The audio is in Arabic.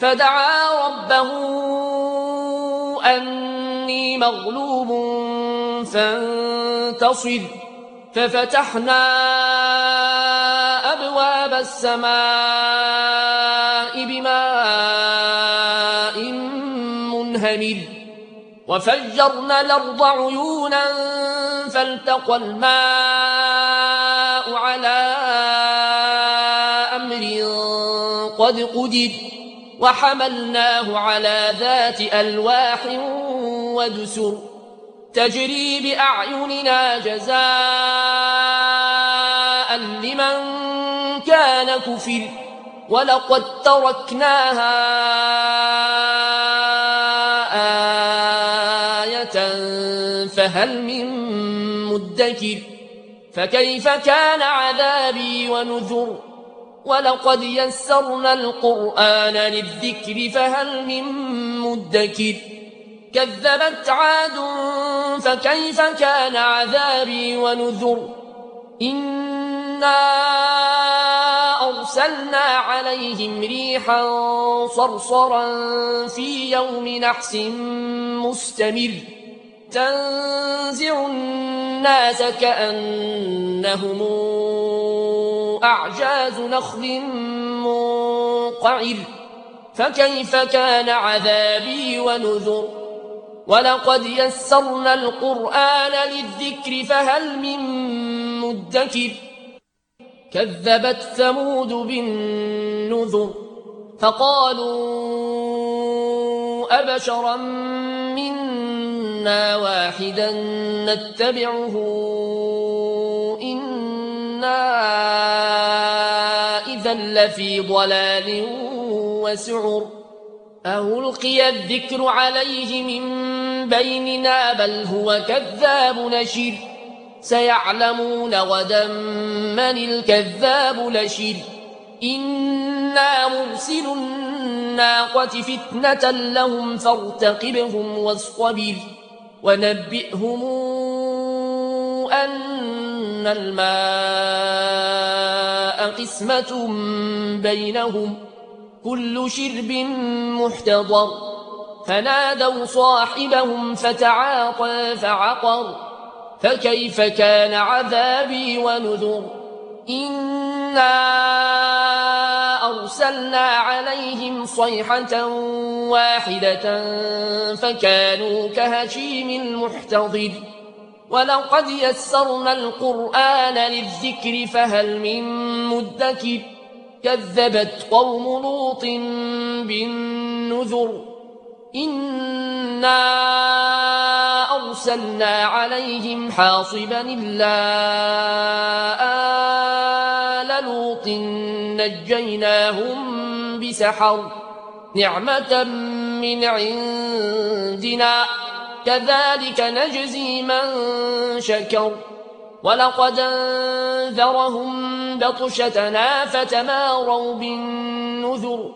فدعا ربه أني مغلوب فانتصر ففتحنا أبواب السماء بماء منهمر وفجرنا الأرض عيونا فالتقى الماء على أمر قد قدر وحملناه على ذات ألواح ودسر تجري بأعيننا جزاء لمن كان كفر ولقد تركناها آية فهل من مدكر فكيف كان عذابي ونذر ولقد يسرنا القرآن للذكر فهل من مدكر كذبت عاد فكيف كان عذابي ونذر إنا أرسلنا عليهم ريحا صرصرا في يوم نحس مستمر تنزع الناس كأنهم أعجاز نخل منقعر فكيف كان عذابي ونذر ولقد يسرنا القرآن للذكر فهل من مدكر كذبت ثمود بالنذر فقالوا أبشرا منا واحدا نتبعه إنا إذا لفي ضلال وسعر ألقي الذكر عليه من بيننا بل هو كذاب نشر سيعلمون غدا من الكذاب نشر إنا مرسل الناقة فتنة لهم فارتقبهم واصطبر ونبئهم أن الماء قسمة بينهم كل شرب محتضر فنادوا صاحبهم فتعاطى فعقر فكيف كان عذابي ونذر إنا أرسلنا عليهم صيحة واحدة فكانوا كهشيم المحتضر ولقد يسرنا القرآن للذكر فهل من مدكر كذبت قوم لوط بالنذر إنا أرسلنا عليهم حاصبا إلا آل لوط نجيناهم بسحر نعمة من عندنا كذلك نجزي من شكر ولقد انذرهم بطشتنا فتماروا بالنذر